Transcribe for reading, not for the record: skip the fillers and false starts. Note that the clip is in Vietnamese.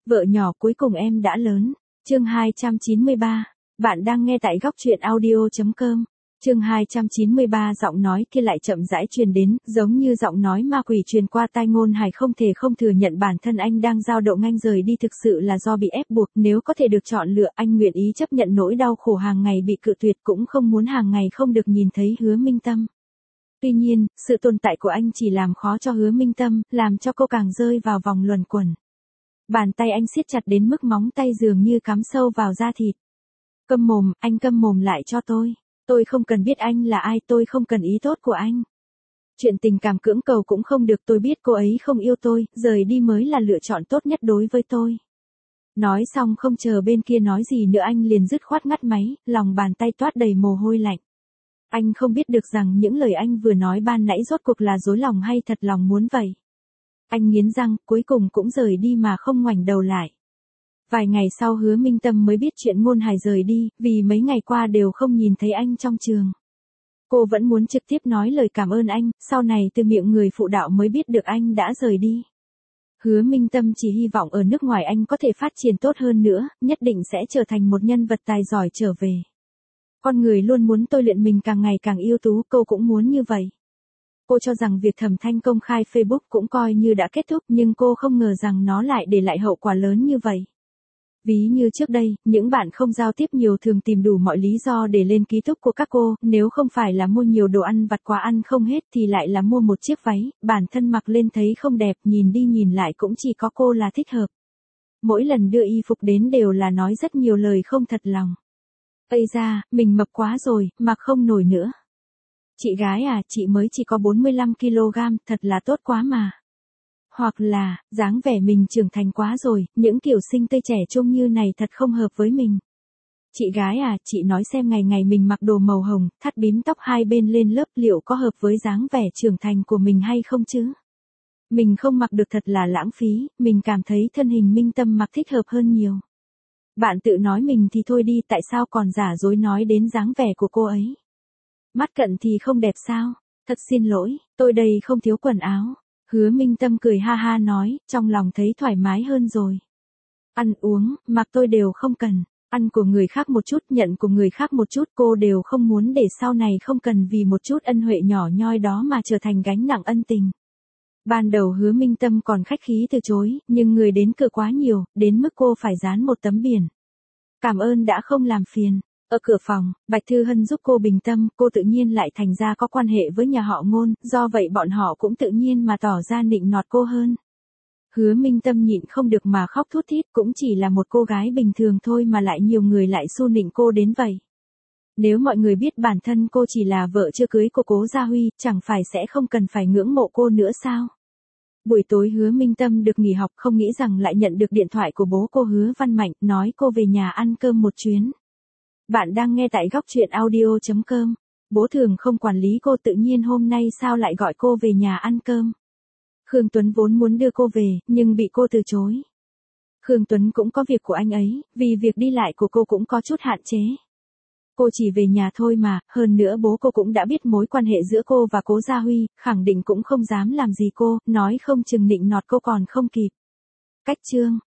Vợ nhỏ cuối cùng em đã lớn. Chương 293. Bạn đang nghe tại góc truyện audio.com. Chương 293 giọng nói kia lại chậm rãi truyền đến, giống như giọng nói ma quỷ truyền qua tai Ngôn Hải không thể không thừa nhận bản thân anh đang dao động, anh rời đi thực sự là do bị ép buộc, nếu có thể được chọn lựa anh nguyện ý chấp nhận nỗi đau khổ hàng ngày bị cự tuyệt, cũng không muốn hàng ngày không được nhìn thấy Hứa Minh Tâm. Tuy nhiên, sự tồn tại của anh chỉ làm khó cho Hứa Minh Tâm, làm cho cô càng rơi vào vòng luẩn quẩn. Bàn tay anh siết chặt đến mức móng tay dường như cắm sâu vào da thịt. Câm mồm, anh câm mồm lại cho tôi. Tôi không cần biết anh là ai, tôi không cần ý tốt của anh. Chuyện tình cảm cưỡng cầu cũng không được, tôi biết cô ấy không yêu tôi, rời đi mới là lựa chọn tốt nhất đối với tôi. Nói xong không chờ bên kia nói gì nữa anh liền dứt khoát ngắt máy, lòng bàn tay toát đầy mồ hôi lạnh. Anh không biết được rằng những lời anh vừa nói ban nãy rốt cuộc là dối lòng hay thật lòng muốn vậy. Anh nghiến răng, cuối cùng cũng rời đi mà không ngoảnh đầu lại. Vài ngày sau Hứa Minh Tâm mới biết chuyện Ngôn Hải rời đi, vì mấy ngày qua đều không nhìn thấy anh trong trường. Cô vẫn muốn trực tiếp nói lời cảm ơn anh, sau này từ miệng người phụ đạo mới biết được anh đã rời đi. Hứa Minh Tâm chỉ hy vọng ở nước ngoài anh có thể phát triển tốt hơn nữa, nhất định sẽ trở thành một nhân vật tài giỏi trở về. Con người luôn muốn tôi luyện mình càng ngày càng ưu tú, cô cũng muốn như vậy. Cô cho rằng việc Thẩm Thanh công khai Facebook cũng coi như đã kết thúc, nhưng cô không ngờ rằng nó lại để lại hậu quả lớn như vậy. Ví như trước đây, những bạn không giao tiếp nhiều thường tìm đủ mọi lý do để lên ký túc của các cô, nếu không phải là mua nhiều đồ ăn vặt quà ăn không hết thì lại là mua một chiếc váy, bản thân mặc lên thấy không đẹp, nhìn đi nhìn lại cũng chỉ có cô là thích hợp. Mỗi lần đưa y phục đến đều là nói rất nhiều lời không thật lòng. Ây da, mình mập quá rồi, mặc không nổi nữa. Chị gái à, chị mới chỉ có 45 kg, thật là tốt quá mà. Hoặc là, dáng vẻ mình trưởng thành quá rồi, những kiểu xinh tươi trẻ trông như này thật không hợp với mình. Chị gái à, chị nói xem ngày ngày mình mặc đồ màu hồng, thắt bím tóc hai bên lên lớp liệu có hợp với dáng vẻ trưởng thành của mình hay không chứ? Mình không mặc được thật là lãng phí, mình cảm thấy thân hình Minh Tâm mặc thích hợp hơn nhiều. Bạn tự nói mình thì thôi đi, tại sao còn giả dối nói đến dáng vẻ của cô ấy? Mắt cận thì không đẹp sao? Thật xin lỗi, tôi đây không thiếu quần áo. Hứa Minh Tâm cười ha ha nói, trong lòng thấy thoải mái hơn rồi. Ăn uống, mặc tôi đều không cần. Ăn của người khác một chút, nhận của người khác một chút, cô đều không muốn để sau này không cần vì một chút ân huệ nhỏ nhoi đó mà trở thành gánh nặng ân tình. Ban đầu Hứa Minh Tâm còn khách khí từ chối, nhưng người đến cửa quá nhiều, đến mức cô phải dán một tấm biển. Cảm ơn đã không làm phiền. Ở cửa phòng, Bạch Thư Hân giúp cô bình tâm, cô tự nhiên lại thành ra có quan hệ với nhà họ Ngôn, do vậy bọn họ cũng tự nhiên mà tỏ ra nịnh nọt cô hơn. Hứa Minh Tâm nhịn không được mà khóc thút thít, cũng chỉ là một cô gái bình thường thôi mà lại nhiều người lại xu nịnh cô đến vậy. Nếu mọi người biết bản thân cô chỉ là vợ chưa cưới của Cố Gia Huy, chẳng phải sẽ không cần phải ngưỡng mộ cô nữa sao? Buổi tối Hứa Minh Tâm được nghỉ học, không nghĩ rằng lại nhận được điện thoại của bố cô Hứa Văn Mạnh, nói cô về nhà ăn cơm một chuyến. Bạn đang nghe tại góc truyện audio.com. Bố thường không quản lý cô, tự nhiên hôm nay sao lại gọi cô về nhà ăn cơm. Khương Tuấn vốn muốn đưa cô về, nhưng bị cô từ chối. Khương Tuấn cũng có việc của anh ấy, vì việc đi lại của cô cũng có chút hạn chế. Cô chỉ về nhà thôi mà, hơn nữa bố cô cũng đã biết mối quan hệ giữa cô và Cố Gia Huy, khẳng định cũng không dám làm gì cô, nói không chừng nịnh nọt cô còn không kịp. Cách chương.